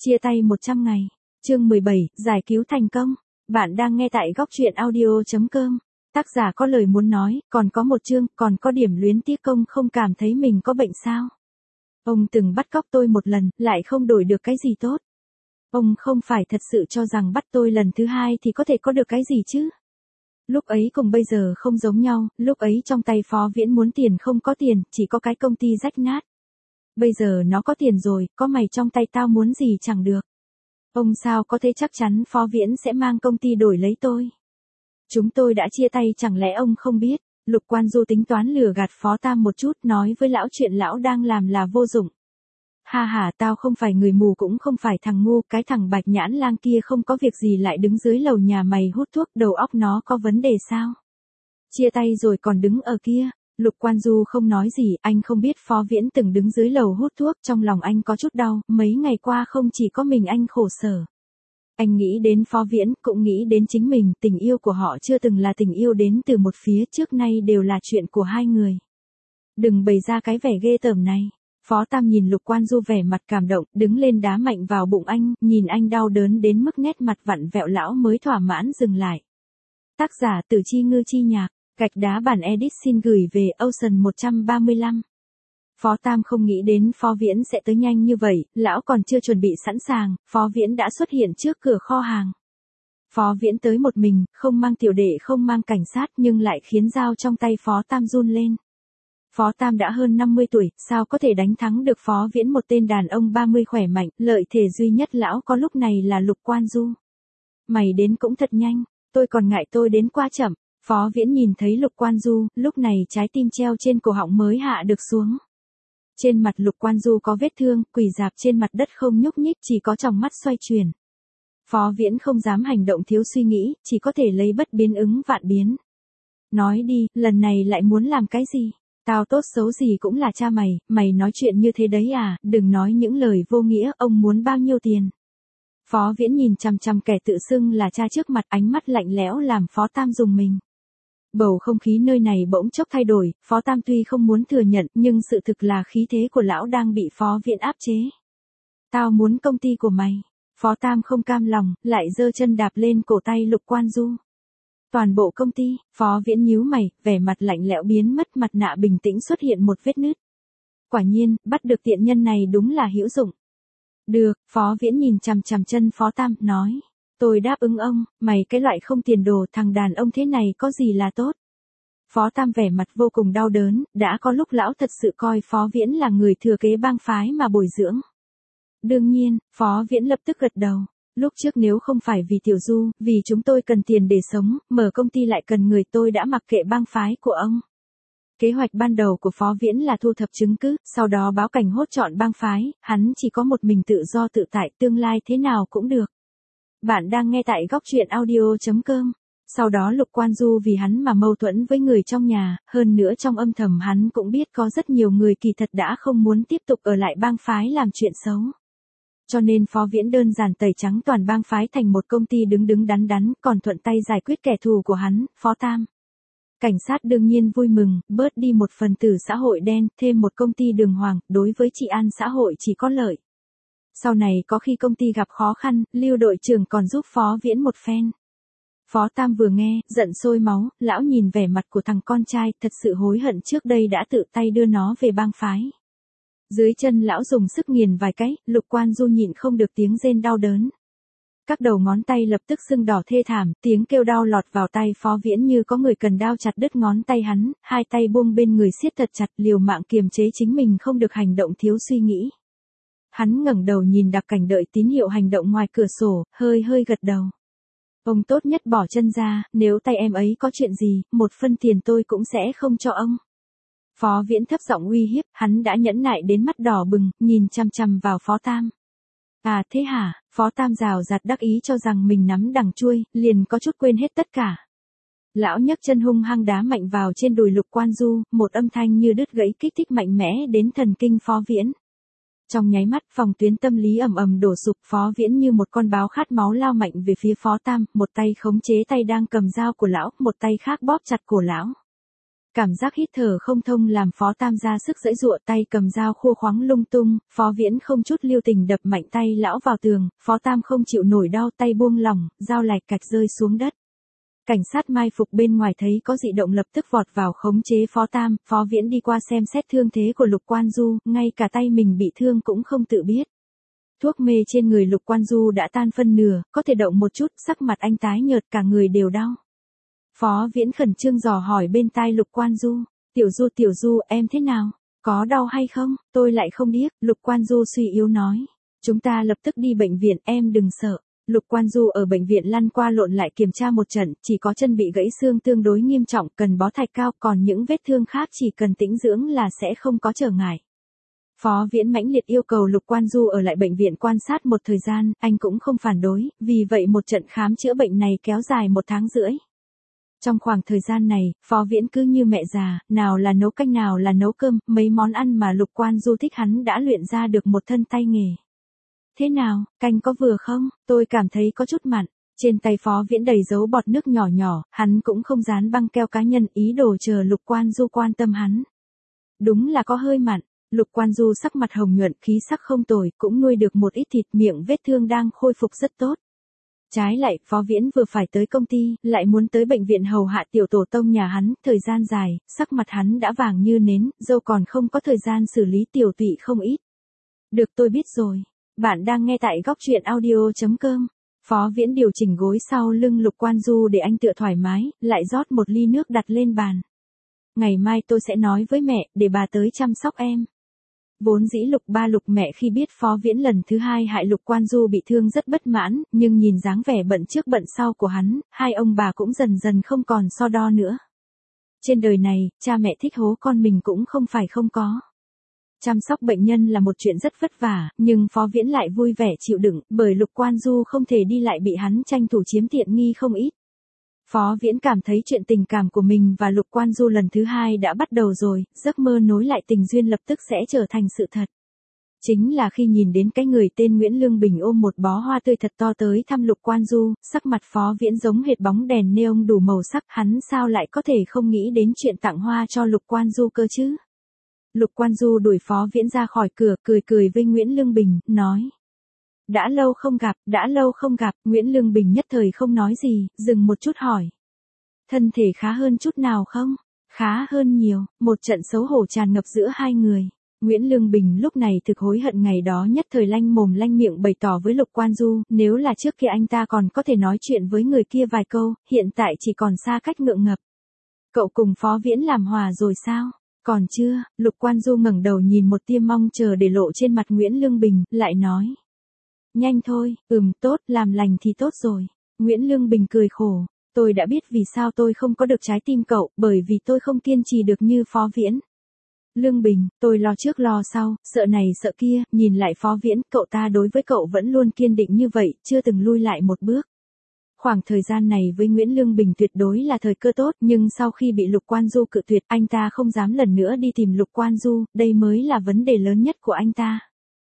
Chia tay 100 ngày. Chương 17, giải cứu thành công. Bạn đang nghe tại góc truyện audio.com. Tác giả có lời muốn nói, còn có một chương, còn có điểm luyến tiếc công không cảm thấy mình có bệnh sao? Ông từng bắt cóc tôi một lần, lại không đổi được cái gì tốt. Ông không phải thật sự cho rằng bắt tôi lần thứ hai thì có thể có được cái gì chứ? Lúc ấy cùng bây giờ không giống nhau, lúc ấy trong tay Phó Viễn muốn tiền không có tiền, chỉ có cái công ty rách nát. Bây giờ nó có tiền rồi, có mày trong tay tao muốn gì chẳng được. Ông sao có thể chắc chắn Phó Viễn sẽ mang công ty đổi lấy tôi? Chúng tôi đã chia tay chẳng lẽ ông không biết? Lục Quan Du tính toán lừa gạt Phó Tam một chút, nói với lão chuyện lão đang làm là vô dụng. Ha ha, tao không phải người mù cũng không phải thằng ngu, cái thằng Bạch Nhãn Lang kia không có việc gì lại đứng dưới lầu nhà mày hút thuốc, đầu óc nó có vấn đề sao? Chia tay rồi còn đứng ở kia. Lục Quan Du không nói gì, anh không biết Phó Viễn từng đứng dưới lầu hút thuốc, trong lòng anh có chút đau, mấy ngày qua không chỉ có mình anh khổ sở. Anh nghĩ đến Phó Viễn, cũng nghĩ đến chính mình, tình yêu của họ chưa từng là tình yêu đến từ một phía, trước nay đều là chuyện của hai người. Đừng bày ra cái vẻ ghê tởm này. Phó Tam nhìn Lục Quan Du vẻ mặt cảm động, đứng lên đá mạnh vào bụng anh, nhìn anh đau đớn đến mức nét mặt vặn vẹo lão mới thỏa mãn dừng lại. Tác giả Tử Chi Ngư Chi Nhạc. Gạch đá bản edit xin gửi về Ocean 135. Phó Tam không nghĩ đến Phó Viễn sẽ tới nhanh như vậy, lão còn chưa chuẩn bị sẵn sàng, Phó Viễn đã xuất hiện trước cửa kho hàng. Phó Viễn tới một mình, không mang tiểu đệ không mang cảnh sát nhưng lại khiến dao trong tay Phó Tam run lên. Phó Tam đã hơn 50 tuổi, sao có thể đánh thắng được Phó Viễn, một tên đàn ông 30 khỏe mạnh, lợi thể duy nhất lão có lúc này là Lục Quan Du. Mày đến cũng thật nhanh, tôi còn ngại tôi đến quá chậm. Phó Viễn nhìn thấy Lục Quan Du, lúc này trái tim treo trên cổ họng mới hạ được xuống. Trên mặt Lục Quan Du có vết thương, quỳ rạp trên mặt đất không nhúc nhích, chỉ có tròng mắt xoay chuyển. Phó Viễn không dám hành động thiếu suy nghĩ, chỉ có thể lấy bất biến ứng vạn biến. Nói đi, lần này lại muốn làm cái gì? Tao tốt xấu gì cũng là cha mày, mày nói chuyện như thế đấy à, đừng nói những lời vô nghĩa, ông muốn bao nhiêu tiền? Phó Viễn nhìn chằm chằm kẻ tự xưng là cha trước mặt, ánh mắt lạnh lẽo làm Phó Tam rùng mình. Bầu không khí nơi này bỗng chốc thay đổi, Phó Tam tuy không muốn thừa nhận nhưng sự thực là khí thế của lão đang bị Phó Viễn áp chế. Tao muốn công ty của mày. Phó Tam không cam lòng, lại giơ chân đạp lên cổ tay Lục Quan Du. Toàn bộ công ty. Phó Viễn nhíu mày, vẻ mặt lạnh lẽo biến mất, mặt nạ bình tĩnh xuất hiện một vết nứt. Quả nhiên, bắt được tiện nhân này đúng là hữu dụng. Được, Phó Viễn nhìn chằm chằm chân Phó Tam, nói. Tôi đáp ứng ông, mày cái loại không tiền đồ, thằng đàn ông thế này có gì là tốt. Phó Tam vẻ mặt vô cùng đau đớn, đã có lúc lão thật sự coi Phó Viễn là người thừa kế bang phái mà bồi dưỡng. Đương nhiên, Phó Viễn lập tức gật đầu. Lúc trước nếu không phải vì Tiểu Du, vì chúng tôi cần tiền để sống, mở công ty lại cần người, tôi đã mặc kệ bang phái của ông. Kế hoạch ban đầu của Phó Viễn là thu thập chứng cứ, sau đó báo cảnh hốt chọn bang phái, hắn chỉ có một mình tự do tự tại, tương lai thế nào cũng được. Bạn đang nghe tại góc truyện audio.com. Sau đó Lục Quan Du vì hắn mà mâu thuẫn với người trong nhà, hơn nữa trong âm thầm hắn cũng biết có rất nhiều người kỳ thật đã không muốn tiếp tục ở lại bang phái làm chuyện xấu. Cho nên Phó Viễn đơn giản tẩy trắng toàn bang phái thành một công ty đứng đứng đắn đắn, còn thuận tay giải quyết kẻ thù của hắn, Phó Tam. Cảnh sát đương nhiên vui mừng, bớt đi một phần tử xã hội đen, thêm một công ty đường hoàng, đối với trị an xã hội chỉ có lợi. Sau này có khi công ty gặp khó khăn, Lưu đội trưởng còn giúp Phó Viễn một phen. Phó Tam vừa nghe, giận sôi máu, lão nhìn vẻ mặt của thằng con trai, thật sự hối hận trước đây đã tự tay đưa nó về bang phái. Dưới chân lão dùng sức nghiền vài cái, Lục Quan Du nhịn không được tiếng rên đau đớn. Các đầu ngón tay lập tức sưng đỏ thê thảm, tiếng kêu đau lọt vào tay Phó Viễn như có người cần đao chặt đứt ngón tay hắn, hai tay buông bên người siết thật chặt, liều mạng kiềm chế chính mình không được hành động thiếu suy nghĩ. Hắn ngẩng đầu nhìn đặc cảnh đợi tín hiệu hành động ngoài cửa sổ, hơi gật đầu. Ông tốt nhất bỏ chân ra, nếu tay em ấy có chuyện gì, 1 phân tiền tôi cũng sẽ không cho ông. Phó Viễn thấp giọng uy hiếp, hắn đã nhẫn nại đến mắt đỏ bừng, nhìn chằm chằm vào Phó Tam. À thế hả? Phó Tam rào rạt đắc ý cho rằng mình nắm đằng chuôi, liền có chút quên hết tất cả. Lão nhấc chân hung hăng đá mạnh vào trên đùi Lục Quan Du, một âm thanh như đứt gãy kích thích mạnh mẽ đến thần kinh Phó Viễn. Trong nháy mắt, phòng tuyến tâm lý ầm ầm đổ sụp, Phó Viễn như một con báo khát máu lao mạnh về phía Phó Tam, một tay khống chế tay đang cầm dao của lão, một tay khác bóp chặt cổ lão. Cảm giác hít thở không thông làm Phó Tam ra sức giãy giụa, tay cầm dao khua khoáng lung tung, Phó Viễn không chút lưu tình đập mạnh tay lão vào tường, Phó Tam không chịu nổi đau, tay buông lỏng, dao lạch cạch rơi xuống đất. Cảnh sát mai phục bên ngoài thấy có dị động lập tức vọt vào khống chế Phó Tam, Phó Viễn đi qua xem xét thương thế của Lục Quan Du, ngay cả tay mình bị thương cũng không tự biết. Thuốc mê trên người Lục Quan Du đã tan phân nửa, có thể động một chút, sắc mặt anh tái nhợt, cả người đều đau. Phó Viễn khẩn trương dò hỏi bên tai Lục Quan Du, Tiểu Du, em thế nào? Có đau hay không? Tôi lại không biết, Lục Quan Du suy yếu nói. Chúng ta lập tức đi bệnh viện, em đừng sợ. Lục Quan Du ở bệnh viện lăn qua lộn lại kiểm tra một trận, chỉ có chân bị gãy xương tương đối nghiêm trọng, cần bó thạch cao, còn những vết thương khác chỉ cần tĩnh dưỡng là sẽ không có trở ngại. Phó Viễn mãnh liệt yêu cầu Lục Quan Du ở lại bệnh viện quan sát một thời gian, anh cũng không phản đối, vì vậy một trận khám chữa bệnh này kéo dài 1 tháng rưỡi. Trong khoảng thời gian này, Phó Viễn cứ như mẹ già, nào là nấu canh nào là nấu cơm, mấy món ăn mà Lục Quan Du thích hắn đã luyện ra được một thân tay nghề. Thế nào, canh có vừa không? Tôi cảm thấy có chút mặn. Trên tay Phó Viễn đầy dấu bọt nước nhỏ nhỏ, hắn cũng không dán băng keo cá nhân, ý đồ chờ Lục Quan Du quan tâm hắn. Đúng là có hơi mặn. Lục Quan Du sắc mặt hồng nhuận, khí sắc không tồi, cũng nuôi được một ít thịt, miệng vết thương đang khôi phục rất tốt. Trái lại, Phó Viễn vừa phải tới công ty, lại muốn tới bệnh viện hầu hạ tiểu tổ tông nhà hắn, thời gian dài, sắc mặt hắn đã vàng như nến, dâu còn không có thời gian xử lý tiểu tụy không ít. Được, tôi biết rồi. Bạn đang nghe tại góc truyện audio.com. Phó Viễn điều chỉnh gối sau lưng Lục Quan Du để anh tựa thoải mái, lại rót một ly nước đặt lên bàn. Ngày mai tôi sẽ nói với mẹ, để bà tới chăm sóc em. Vốn dĩ Lục ba Lục mẹ khi biết Phó Viễn lần thứ 2 hại Lục Quan Du bị thương rất bất mãn, nhưng nhìn dáng vẻ bận trước bận sau của hắn, hai ông bà cũng dần dần không còn so đo nữa. Trên đời này, cha mẹ thích hố con mình cũng không phải không có. Chăm sóc bệnh nhân là một chuyện rất vất vả, nhưng Phó Viễn lại vui vẻ chịu đựng, bởi Lục Quan Du không thể đi lại bị hắn tranh thủ chiếm tiện nghi không ít. Phó Viễn cảm thấy chuyện tình cảm của mình và Lục Quan Du lần thứ 2 đã bắt đầu rồi, giấc mơ nối lại tình duyên lập tức sẽ trở thành sự thật. Chính là khi nhìn đến cái người tên Nguyễn Lương Bình ôm một bó hoa tươi thật to tới thăm Lục Quan Du, sắc mặt Phó Viễn giống hệt bóng đèn neon đủ màu sắc, hắn sao lại có thể không nghĩ đến chuyện tặng hoa cho Lục Quan Du cơ chứ? Lục Quan Du đuổi Phó Viễn ra khỏi cửa, cười với Nguyễn Lương Bình, nói. Đã lâu không gặp, Nguyễn Lương Bình nhất thời không nói gì, dừng một chút hỏi. Thân thể khá hơn chút nào không? Khá hơn nhiều, một trận xấu hổ tràn ngập giữa hai người. Nguyễn Lương Bình lúc này thực hối hận ngày đó nhất thời lanh mồm lanh miệng bày tỏ với Lục Quan Du, nếu là trước kia anh ta còn có thể nói chuyện với người kia vài câu, hiện tại chỉ còn xa cách ngượng ngập. Cậu cùng Phó Viễn làm hòa rồi sao? Còn chưa, Lục Quan Du ngẩng đầu nhìn một tia mong chờ để lộ trên mặt Nguyễn Lương Bình, lại nói. Nhanh thôi, tốt, làm lành thì tốt rồi. Nguyễn Lương Bình cười khổ. Tôi đã biết vì sao tôi không có được trái tim cậu, bởi vì tôi không kiên trì được như Phó Viễn. Lương Bình, tôi lo trước lo sau, sợ này sợ kia, nhìn lại Phó Viễn, cậu ta đối với cậu vẫn luôn kiên định như vậy, chưa từng lui lại một bước. Khoảng thời gian này với Nguyễn Lương Bình tuyệt đối là thời cơ tốt, nhưng sau khi bị Lục Quan Du cự tuyệt, anh ta không dám lần nữa đi tìm Lục Quan Du, đây mới là vấn đề lớn nhất của anh ta.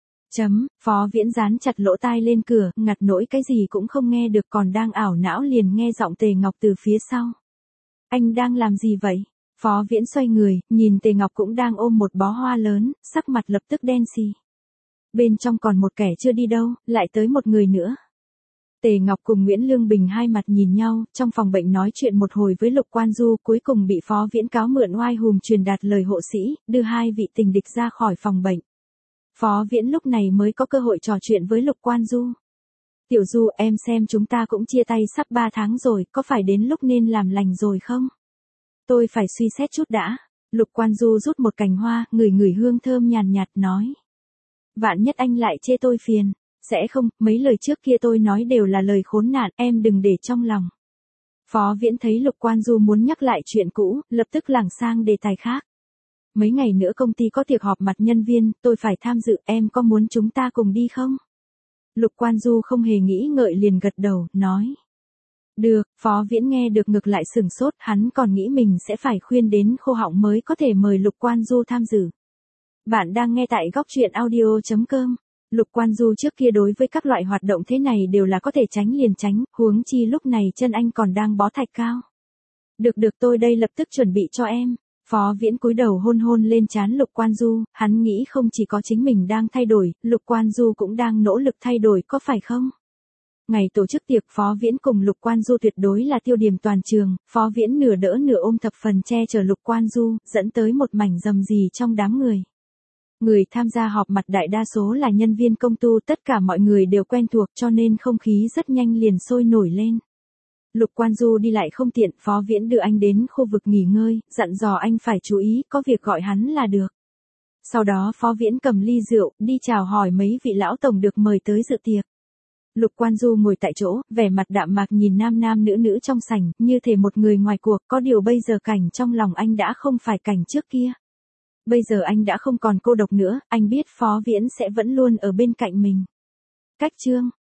Phó Viễn dán chặt lỗ tai lên cửa, ngặt nỗi cái gì cũng không nghe được, còn đang ảo não liền nghe giọng Tề Ngọc từ phía sau. Anh đang làm gì vậy? Phó Viễn xoay người, nhìn Tề Ngọc cũng đang ôm một bó hoa lớn, sắc mặt lập tức đen xì. Bên trong còn một kẻ chưa đi đâu, lại tới một người nữa. Tề Ngọc cùng Nguyễn Lương Bình hai mặt nhìn nhau, trong phòng bệnh nói chuyện một hồi với Lục Quan Du, cuối cùng bị Phó Viễn cáo mượn oai hùm truyền đạt lời hộ sĩ, đưa hai vị tình địch ra khỏi phòng bệnh. Phó Viễn lúc này mới có cơ hội trò chuyện với Lục Quan Du. Tiểu Du, em xem chúng ta cũng chia tay sắp 3 tháng rồi, có phải đến lúc nên làm lành rồi không? Tôi phải suy xét chút đã. Lục Quan Du rút một cành hoa, ngửi hương thơm nhàn nhạt nói. Vạn nhất anh lại chê tôi phiền. Sẽ không, mấy lời trước kia tôi nói đều là lời khốn nạn, em đừng để trong lòng. Phó Viễn thấy Lục Quan Du muốn nhắc lại chuyện cũ, lập tức lảng sang đề tài khác. Mấy ngày nữa công ty có tiệc họp mặt nhân viên, tôi phải tham dự, em có muốn chúng ta cùng đi không? Lục Quan Du không hề nghĩ ngợi liền gật đầu, nói. Được, Phó Viễn nghe được ngược lại sửng sốt, hắn còn nghĩ mình sẽ phải khuyên đến khô họng mới có thể mời Lục Quan Du tham dự. Bạn đang nghe tại góc truyện audio.com. Lục Quan Du trước kia đối với các loại hoạt động thế này đều là có thể tránh liền tránh, huống chi lúc này chân anh còn đang bó thạch cao. Được tôi đây lập tức chuẩn bị cho em. Phó Viễn cúi đầu hôn hôn lên trán Lục Quan Du, hắn nghĩ không chỉ có chính mình đang thay đổi, Lục Quan Du cũng đang nỗ lực thay đổi có phải không? Ngày tổ chức tiệc Phó Viễn cùng Lục Quan Du tuyệt đối là tiêu điểm toàn trường, Phó Viễn nửa đỡ nửa ôm thập phần che chở Lục Quan Du, dẫn tới một mảnh rầm rì trong đám người. Người tham gia họp mặt đại đa số là nhân viên công tu, tất cả mọi người đều quen thuộc cho nên không khí rất nhanh liền sôi nổi lên. Lục Quan Du đi lại không tiện, Phó Viễn đưa anh đến khu vực nghỉ ngơi, dặn dò anh phải chú ý, có việc gọi hắn là được. Sau đó Phó Viễn cầm ly rượu, đi chào hỏi mấy vị lão tổng được mời tới dự tiệc. Lục Quan Du ngồi tại chỗ, vẻ mặt đạm mạc nhìn nam nam nữ nữ trong sảnh, như thể một người ngoài cuộc, có điều bây giờ cảnh trong lòng anh đã không phải cảnh trước kia. Bây giờ anh đã không còn cô độc nữa, anh biết Phó Viễn sẽ vẫn luôn ở bên cạnh mình. Cách chương